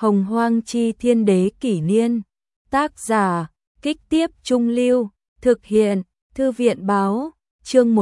Hồng Hoang Chi Thiên Đế Kỷ Niên. Tác giả, Kích Tiếp Trung Lưu. Thực hiện, Thư viện Báo. Chương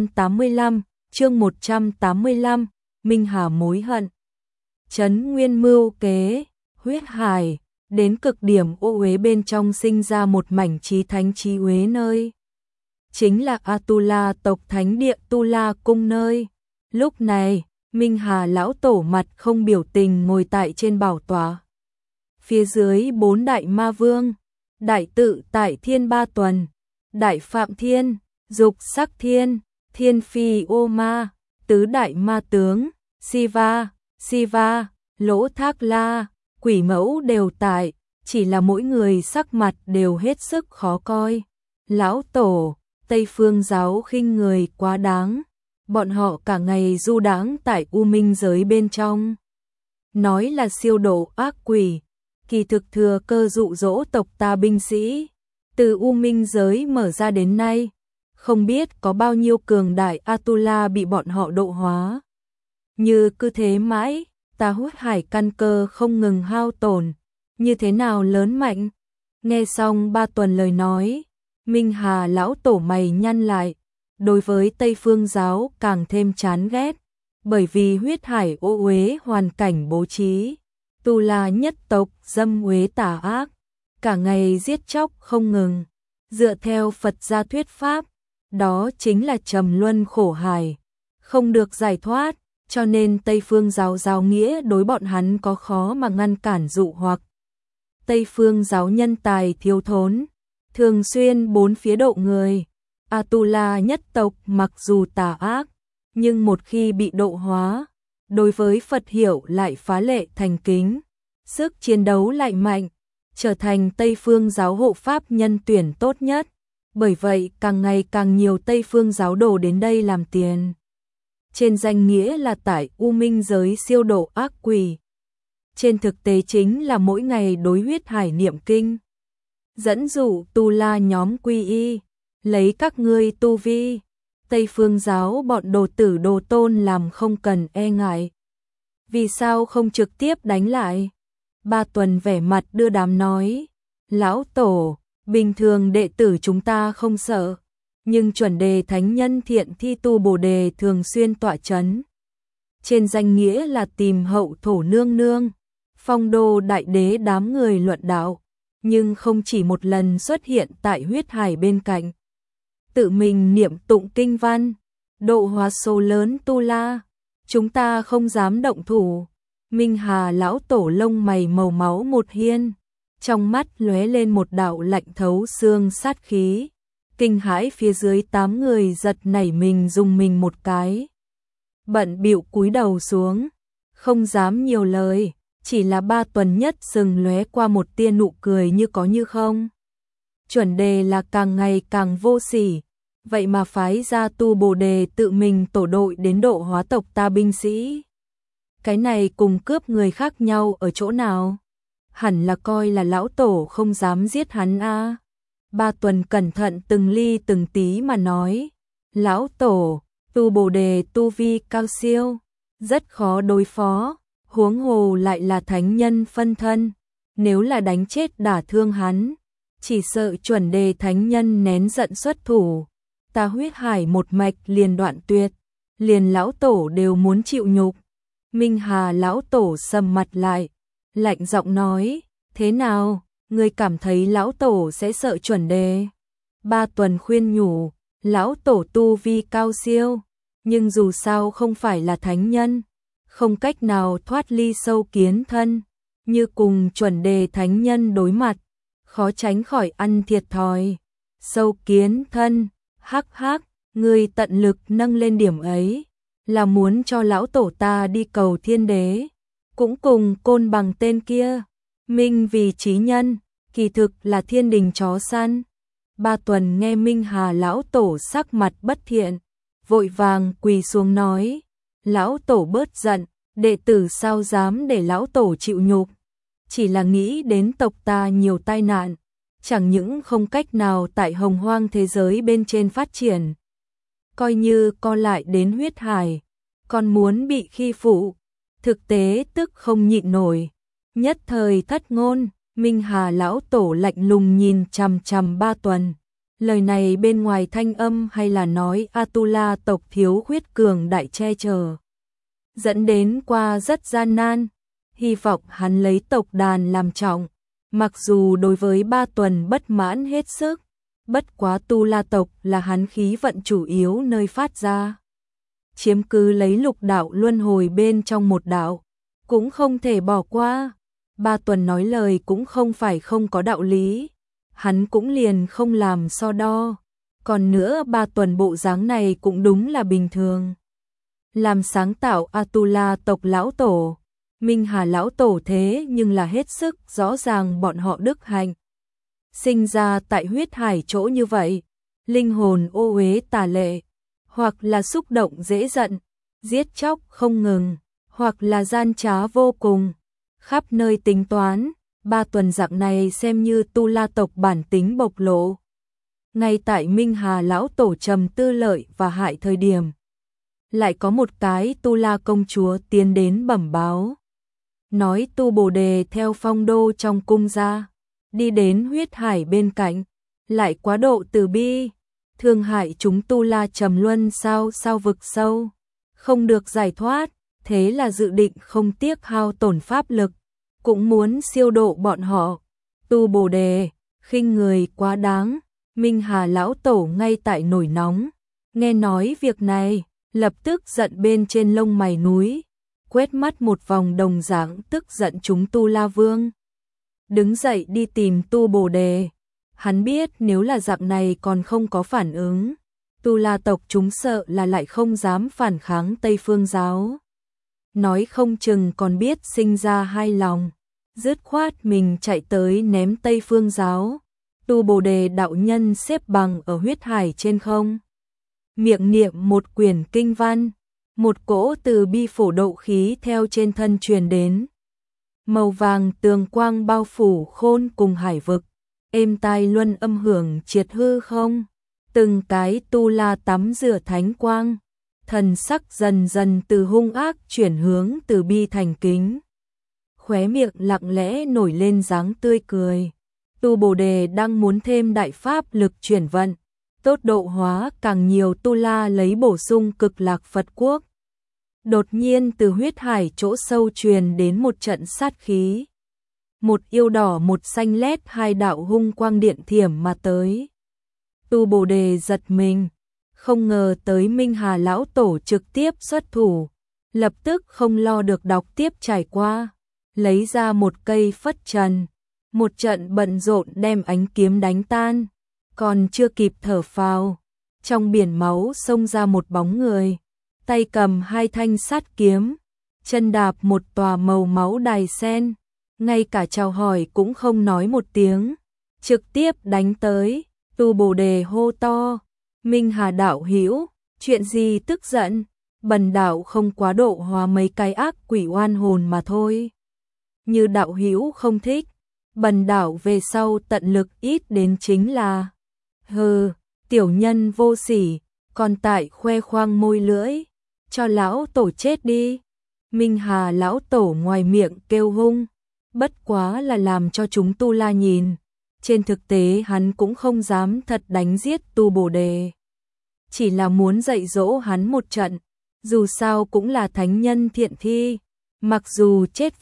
185, Minh Hà mối hận. Trấn Nguyên mưu kế, huyết hải, đến cực điểm ô uế bên trong sinh ra một mảnh chí thánh chí uế nơi. Chính là Atula tộc thánh địa Tu La cung nơi. Lúc này, Minh Hà lão tổ mặt không biểu tình ngồi tại trên bảo tọa. Phía dưới 4 đại ma vương, đại tự tại Thiên Ba Tuần, đại Phạm Thiên, Dục Sắc Thiên, Thiên Phi Ô Ma, tứ đại ma tướng, Siva, Lỗ Thác La, Quỷ Mẫu đều tại, chỉ là mỗi người sắc mặt đều hết sức khó coi. Lão tổ, Tây Phương giáo khinh người quá đáng, bọn họ cả ngày du đãng tại U Minh giới bên trong. Nói là siêu độ ác quỷ, kỳ thực thừa cơ dụ dỗ tộc ta binh sĩ. Từ U Minh giới mở ra đến nay, không biết có bao nhiêu cường đại Atula bị bọn họ độ hóa. Như cứ thế mãi, ta hút hải căn cơ không ngừng hao tổn, như thế nào lớn mạnh. Nghe xong Ba Tuần lời nói, Minh Hà lão tổ mày nhăn lại, đối với Tây Phương giáo càng thêm chán ghét, bởi vì huyết hải ô uế hoàn cảnh bố trí, Tu La nhất tộc dâm uế tà ác, cả ngày giết chóc không ngừng. Dựa theo Phật gia thuyết pháp, đó chính là trầm luân khổ hải, không được giải thoát, cho nên Tây Phương giáo giáo nghĩa đối bọn hắn có khó mà ngăn cản dụ hoặc. Tây Phương giáo nhân tài thiếu thốn, thường xuyên bốn phía độ người. Atula nhất tộc mặc dù tà ác, nhưng một khi bị độ hóa, đối với Phật hiểu lại phá lệ thành kính, sức chiến đấu lại mạnh, trở thành Tây Phương giáo hộ pháp nhân tuyển tốt nhất. Bởi vậy càng ngày càng nhiều Tây Phương giáo đồ đến đây làm tiền. Trên danh nghĩa là tại U Minh giới siêu độ ác quỷ, trên thực tế chính là mỗi ngày đối huyết hải niệm kinh, dẫn dụ Tu La nhóm quy y, lấy các ngươi tu vi. Tây Phương giáo bọn đồ tử đồ tôn làm không cần e ngại. Vì sao không trực tiếp đánh lại? Ba Tuần vẻ mặt đưa đám nói, lão tổ, bình thường đệ tử chúng ta không sợ, nhưng chuẩn đề thánh nhân thiện thi tu bồ đề thường xuyên tọa chấn. Trên danh nghĩa là tìm hậu thổ nương nương, phong đô đại đế đám người luận đạo, nhưng không chỉ một lần xuất hiện tại huyết hải bên cạnh. Tự mình niệm tụng kinh văn, độ hóa số lớn Tu La, chúng ta không dám động thủ. Minh Hà lão tổ lông mày màu máu một hiên, trong mắt lóe lên một đạo lạnh thấu xương sát khí, kinh hãi phía dưới 8 người giật nảy mình dùng mình một cái. Bận bịu cúi đầu xuống, không dám nhiều lời, chỉ là Ba Tuần nhất sừng lóe qua một tia nụ cười như có như không. Chuẩn đề là càng ngày càng vô sỉ, vậy mà phái ra tu bồ đề tự mình tổ đội đến độ hóa tộc ta binh sĩ. Cái này cùng cướp người khác nhau ở chỗ nào? Hẳn là coi là lão tổ không dám giết hắn a. Ba Tuần cẩn thận từng ly từng tí mà nói, lão tổ, tu bồ đề tu vi cao siêu, rất khó đối phó, huống hồ lại là thánh nhân phân thân, nếu là đánh chết đả thương hắn, chỉ sợ chuẩn đề thánh nhân nén giận xuất thủ, ta huyết hải một mạch liền đoạn tuyệt, liền lão tổ đều muốn chịu nhục. Minh Hà lão tổ sầm mặt lại, lạnh giọng nói, thế nào, ngươi cảm thấy lão tổ sẽ sợ chuẩn đề? Ba Tuần khuyên nhủ, lão tổ tu vi cao siêu, nhưng dù sao không phải là thánh nhân, không cách nào thoát ly sâu kiến thân, như cùng chuẩn đề thánh nhân đối mặt, khó tránh khỏi ăn thiệt thòi. Sâu kiến thân, hắc hắc, ngươi tận lực nâng lên điểm ấy, là muốn cho lão tổ ta đi cầu thiên đế, cũng cùng Côn Bằng tên kia, minh vì trí nhân, kỳ thực là thiên đình chó săn. Ba Tuần nghe Minh Hà lão tổ sắc mặt bất thiện, vội vàng quỳ xuống nói, lão tổ bớt giận, đệ tử sao dám để lão tổ chịu nhục, chỉ là nghĩ đến tộc ta nhiều tai nạn, chẳng những không cách nào tại hồng hoang thế giới bên trên phát triển, coi như co lại đến huyết hải, còn muốn bị khi phụ, thực tế tức không nhịn nổi. Nhất thời thất ngôn, Minh Hà lão tổ lạnh lùng nhìn chằm chằm Ba Tuần. Lời này bên ngoài thanh âm hay là nói Atula tộc thiếu huyết cường đại che chở, dẫn đến qua rất gian nan, hy vọng hắn lấy tộc đàn làm trọng. Mặc dù đối với Ba Tuần bất mãn hết sức, bất quá Tu La tộc là hắn khí vận chủ yếu nơi phát ra. Chiếm cứ lấy lục đạo luân hồi bên trong một đạo, cũng không thể bỏ qua. Ba Tuần nói lời cũng không phải không có đạo lý, hắn cũng liền không làm so đo. Còn nữa Ba Tuần bộ dáng này cũng đúng là bình thường. Làm sáng tạo Atula tộc lão tổ, Minh Hà lão tổ thế nhưng là hết sức rõ ràng bọn họ đức hạnh. Sinh ra tại huyết hải chỗ như vậy, linh hồn ô uế tà lệ, hoặc là xúc động dễ giận, giết chóc không ngừng, hoặc là gian trá vô cùng, khắp nơi tính toán. Ba Tuần dạng này xem như Tu La tộc bản tính bộc lộ. Ngay tại Minh Hà lão tổ trầm tư lợi và hại thời điểm, lại có một cái Tu La công chúa tiến đến bẩm báo, nói Tu Bồ Đề theo phong đô trong cung ra, đi đến huyết hải bên cạnh, lại quá độ từ bi, thương hại chúng Tu La trầm luân sao vực sâu, không được giải thoát, thế là dự định không tiếc hao tổn pháp lực, cũng muốn siêu độ bọn họ. Tu Bồ Đề, khinh người quá đáng. Minh Hà lão tổ ngay tại nổi nóng, nghe nói việc này, lập tức giận bên trên lông mày núi, quét mắt một vòng đồng dạng tức giận chúng Tu La Vương. Đứng dậy đi tìm Tu Bồ Đề, hắn biết nếu là dạng này còn không có phản ứng, Tu La tộc chúng sợ là lại không dám phản kháng Tây Phương giáo. Nói không chừng còn biết sinh ra hai lòng, dứt khoát mình chạy tới ném Tây Phương giáo. Tu Bồ Đề đạo nhân xếp bằng ở huyết hải trên không, miệng niệm một quyển kinh văn, một cỗ từ bi phổ độ khí theo trên thân truyền đến. Màu vàng tường quang bao phủ khôn cùng hải vực, êm tai luân âm hưởng triệt hư không, từng cái Tu La tắm rửa thánh quang, thần sắc dần dần từ hung ác chuyển hướng từ bi thành kính. Khóe miệng lặng lẽ nổi lên dáng tươi cười. Tu Bồ Đề đang muốn thêm đại pháp lực chuyển vận, tốt độ hóa càng nhiều Tu La lấy bổ sung cực lạc Phật quốc. Đột nhiên từ huyết hải chỗ sâu truyền đến một trận sát khí. Một yêu đỏ một xanh lét hai đạo hung quang điện thiểm mà tới. Tu Bồ Đề giật mình, không ngờ tới Minh Hà lão tổ trực tiếp xuất thủ, lập tức không lo được đọc tiếp trải qua, lấy ra một cây phất trần. Một trận bận rộn đem ánh kiếm đánh tan, còn chưa kịp thở phào, trong biển máu xông ra một bóng người, tay cầm hai thanh sát kiếm, chân đạp một tòa màu máu đài sen, ngay cả chào hỏi cũng không nói một tiếng, trực tiếp đánh tới. Tu Bồ Đề hô to, Minh Hà đạo hữu, chuyện gì tức giận, bần đạo không quá độ hóa mấy cái ác quỷ oan hồn mà thôi. Như đạo hữu không thích, bần đạo về sau tận lực ít đến chính là. Hừ, tiểu nhân vô sỉ, còn tại khoe khoang môi lưỡi, cho lão tổ chết đi. Minh Hà lão tổ ngoài miệng kêu hung, bất quá là làm cho chúng Tu La nhìn. Trên thực tế hắn cũng không dám thật đánh giết Tu Bồ Đề, chỉ là muốn dạy dỗ hắn một trận, dù sao cũng là thánh nhân thiện thi, mặc dù chết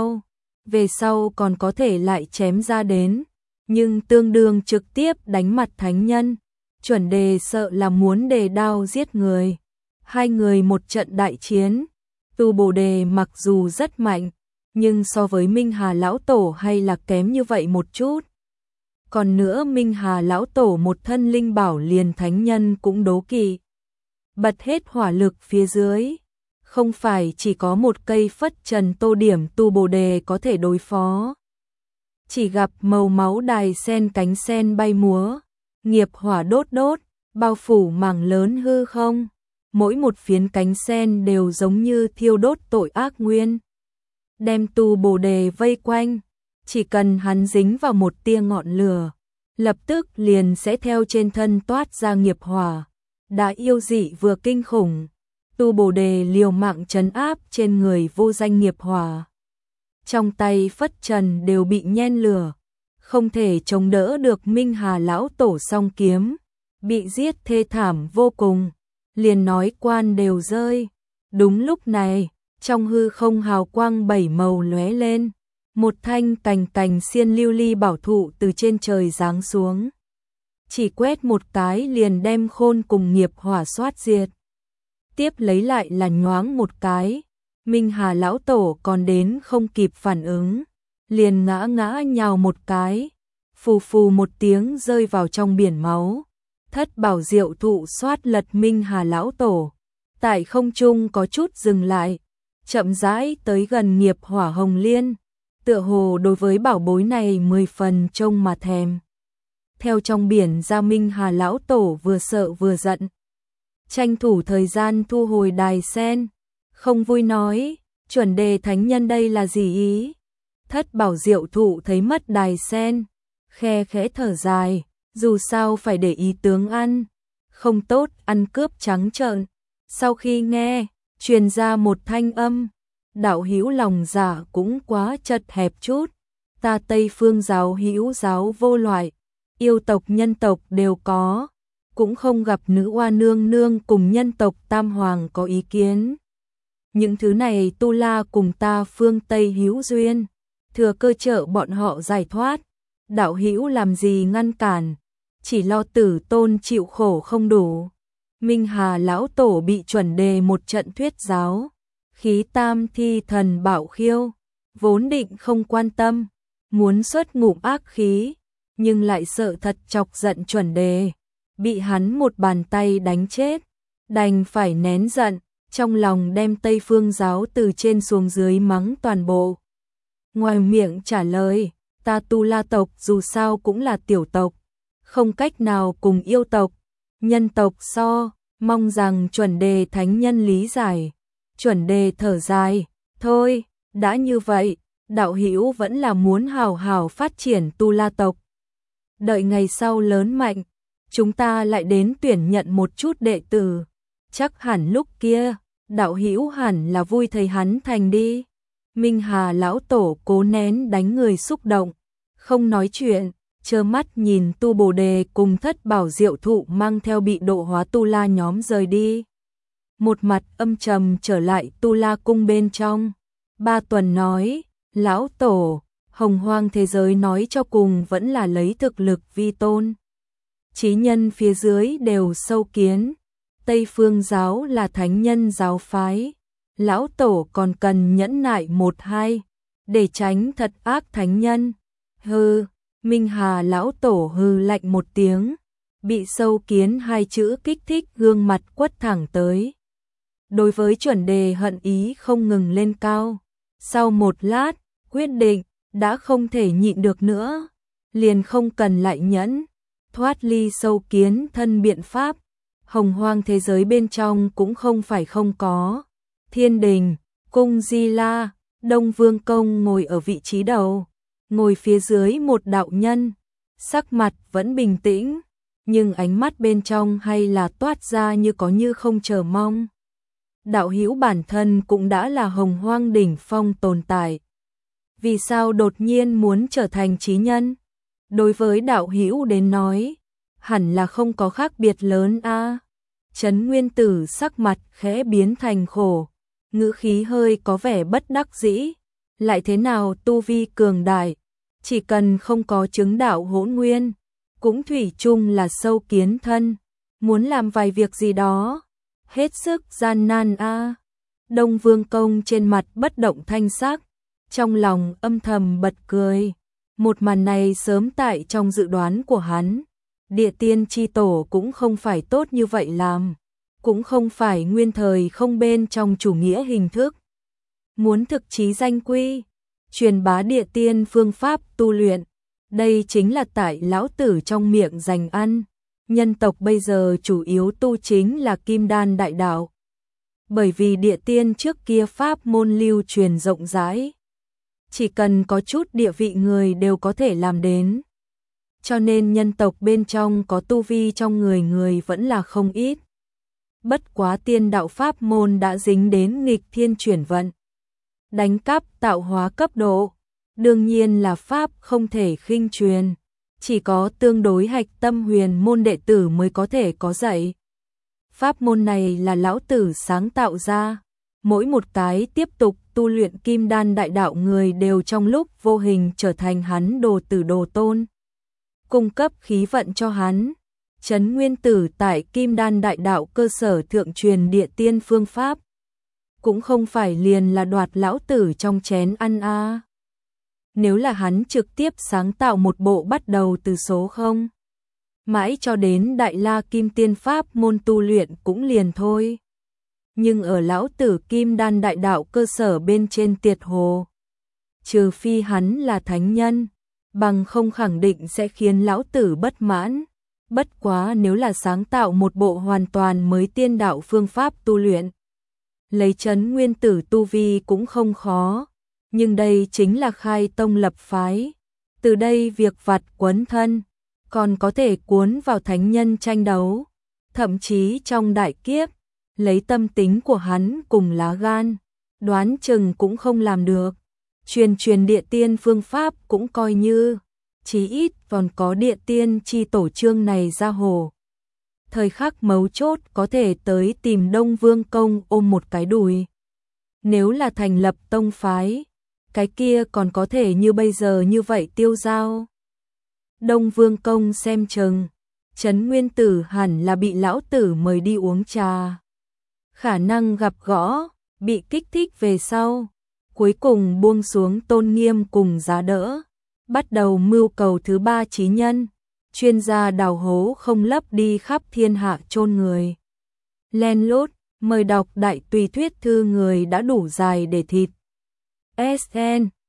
về sau còn có thể lại chém ra đến, nhưng tương đương trực tiếp đánh mặt thánh nhân, chuẩn đề sợ là muốn đề đao giết người. Hai người một trận đại chiến, Tu Bồ Đề mặc dù rất mạnh, nhưng so với Minh Hà lão tổ hay là kém như vậy một chút. Còn nữa Minh Hà lão tổ một thân linh bảo liền thánh nhân cũng đố kỵ. Bật hết hỏa lực phía dưới, không phải chỉ có một cây phất trần tô điểm Tu Bồ Đề có thể đối phó. Chỉ gặp màu máu đài sen cánh sen bay múa, nghiệp hỏa đốt đốt, bao phủ mảng lớn hư không. Mỗi một phiến cánh sen đều giống như thiêu đốt tội ác nguyên, đem Tu Bồ Đề vây quanh. Chỉ cần hắn dính vào một tia ngọn lửa, lập tức liền sẽ theo trên thân toát ra nghiệp hỏa. Đã yêu dị vừa kinh khủng, Tu Bồ Đề liều mạng trấn áp trên người vô danh nghiệp hỏa. trong tay phất trần đều bị nhen lửa, không thể chống đỡ được Minh Hà lão tổ song kiếm, bị giết thê thảm vô cùng, liền nói quan đều rơi. Đúng lúc này, trong hư không hào quang bảy màu lóe lên, một thanh cành cành xiên lưu ly bảo thụ từ trên trời giáng xuống. Chỉ quét một cái liền đem Khôn cùng Nghiệp Hỏa xoát diệt. Tiếp lấy lại là nhoáng một cái, Minh Hà lão tổ còn đến không kịp phản ứng, liền ngã ngã nhào một cái, phù phù một tiếng rơi vào trong biển máu. Thất bảo diệu thụ xoát lật Minh Hà lão tổ, tại không trung có chút dừng lại, chậm rãi tới gần Nghiệp Hỏa Hồng Liên, tựa hồ đối với bảo bối này 10 phần trông mà thèm. Theo trong biển ra, Minh Hà lão tổ vừa sợ vừa giận, tranh thủ thời gian thu hồi đài sen, không vui nói, chuẩn đề thánh nhân đây là gì ý? Thất bảo diệu thụ thấy mất đài sen, khe khẽ thở dài, dù sao phải để ý tướng ăn, không tốt ăn cướp trắng trợn. Sau khi nghe, truyền ra một thanh âm, đạo hữu lòng dạ cũng quá chật hẹp chút, ta Tây Phương giáo hữu giáo vô loại, yêu tộc nhân tộc đều có, cũng không gặp nữ oa nương nương cùng nhân tộc tam hoàng có ý kiến. Những thứ này tu la cùng ta phương Tây hữu duyên, thừa cơ trợ bọn họ giải thoát, đạo hữu làm gì ngăn cản, chỉ lo tử tôn chịu khổ không đủ. Minh Hà lão tổ bị chuẩn đề một trận thuyết giáo, khí tam thi thần bạo khiêu, vốn định không quan tâm, muốn xuất ngụm ác khí, nhưng lại sợ thật chọc giận chuẩn đề, bị hắn một bàn tay đánh chết, đành phải nén giận, trong lòng đem Tây Phương giáo từ trên xuống dưới mắng toàn bộ. Ngoài miệng trả lời, ta tu la tộc dù sao cũng là tiểu tộc, không cách nào cùng yêu tộc, nhân tộc so, mong rằng chuẩn đề thánh nhân lý giải. Chuẩn đề thở dài, thôi, đã như vậy, đạo hữu vẫn là muốn hào hào phát triển tu la tộc. Đợi ngày sau lớn mạnh, chúng ta lại đến tuyển nhận một chút đệ tử, chắc hẳn lúc kia, đạo hữu hẳn là vui thấy hắn thành đi. Minh Hà lão tổ cố nén đánh người xúc động, không nói chuyện, trơ mắt nhìn tu bồ đề cùng thất bảo diệu thụ mang theo bị độ hóa tu la nhóm rời đi. Một mặt âm trầm trở lại tu la cung bên trong. Ba Tuần nói, lão tổ, hồng hoang thế giới nói cho cùng vẫn là lấy thực lực vi tôn. Chí nhân phía dưới đều sâu kiến, Tây Phương giáo là thánh nhân giáo phái, lão tổ còn cần nhẫn nại một hai, để tránh thật ác thánh nhân. Hừ, Minh Hà lão tổ hừ lạnh một tiếng, bị sâu kiến hai chữ kích thích gương mặt quất thẳng tới. Đối với chuẩn đề hận ý không ngừng lên cao, sau một lát, quyết định, đã không thể nhịn được nữa, liền không cần lại nhẫn, thoát ly sâu kiến thân biện pháp, hồng hoang thế giới bên trong cũng không phải không có. Thiên đình, cung Di La, Đông Vương Công ngồi ở vị trí đầu, ngồi phía dưới một đạo nhân, sắc mặt vẫn bình tĩnh, nhưng ánh mắt bên trong hay là toát ra như có như không chờ mong. Đạo hữu bản thân cũng đã là hồng hoang đỉnh phong tồn tại, vì sao đột nhiên muốn trở thành chí nhân? Đối với đạo hữu đến nói, hẳn là không có khác biệt lớn a. Trấn Nguyên Tử sắc mặt khẽ biến thành khổ, ngữ khí hơi có vẻ bất đắc dĩ, lại thế nào tu vi cường đại, chỉ cần không có chứng đạo hỗn nguyên, cũng thủy chung là sâu kiến thân, muốn làm vài việc gì đó, hết sức gian nan a. Đông Vương Công trên mặt bất động thanh sắc, trong lòng âm thầm bật cười, một màn này sớm tại trong dự đoán của hắn, địa tiên chi tổ cũng không phải tốt như vậy làm, cũng không phải nguyên thời không bên trong chủ nghĩa hình thức. Muốn thực chí danh quy, truyền bá địa tiên phương pháp tu luyện, đây chính là tại lão tử trong miệng dành ăn. Nhân tộc bây giờ chủ yếu tu chính là kim đan đại đạo. Bởi vì địa tiên trước kia pháp môn lưu truyền rộng rãi, chỉ cần có chút địa vị người đều có thể làm đến. Cho nên nhân tộc bên trong có tu vi trong người vẫn là không ít. Bất quá tiên đạo pháp môn đã dính đến nghịch thiên chuyển vận. đánh cắp tạo hóa cấp độ, đương nhiên là pháp không thể khinh truyền, chỉ có tương đối hạch tâm huyền môn đệ tử mới có thể có dạy. Pháp môn này là lão tử sáng tạo ra, mỗi một cái tiếp tục tu luyện kim đan đại đạo người đều trong lúc vô hình trở thành hắn đồ tử đồ tôn, cung cấp khí vận cho hắn. Trấn Nguyên Tử tại kim đan đại đạo cơ sở thượng truyền địa tiên phương pháp, cũng không phải liền là đoạt lão tử trong chén ăn a. Nếu là hắn trực tiếp sáng tạo một bộ bắt đầu từ số 0, mãi cho đến đại la kim tiên pháp môn tu luyện cũng liền thôi. Nhưng ở lão tử kim đan đại đạo cơ sở bên trên tiệt hồ, trừ phi hắn là thánh nhân, bằng không khẳng định sẽ khiến lão tử bất mãn. Bất quá nếu là sáng tạo một bộ hoàn toàn mới tiên đạo phương pháp tu luyện, lấy Trấn Nguyên Tử tu vi cũng không khó, nhưng đây chính là khai tông lập phái, từ đây việc vặt quấn thân, còn có thể cuốn vào thánh nhân tranh đấu, thậm chí trong đại kiếp, lấy tâm tính của hắn cùng lá gan, đoán chừng cũng không làm được. Truyền địa tiên phương pháp cũng coi như, chí ít còn có địa tiên chi tổ chương này ra hồ. Thời khắc mấu chốt có thể tới tìm Đông Vương Công ôm một cái đùi. Nếu là thành lập tông phái, cái kia còn có thể như bây giờ như vậy tiêu dao. Đông Vương Công xem chừng, Trấn Nguyên Tử hẳn là bị lão tử mời đi uống trà. Khả năng gặp gõ, bị kích thích về sau, cuối cùng buông xuống tôn nghiêm cùng giá đỡ, bắt đầu mưu cầu thứ 3 chí nhân, chuyên gia đào hố không lấp đi khắp thiên hạ chôn người. Len lút, mời đọc đại tùy thuyết thư người đã đủ dài để thịt. SN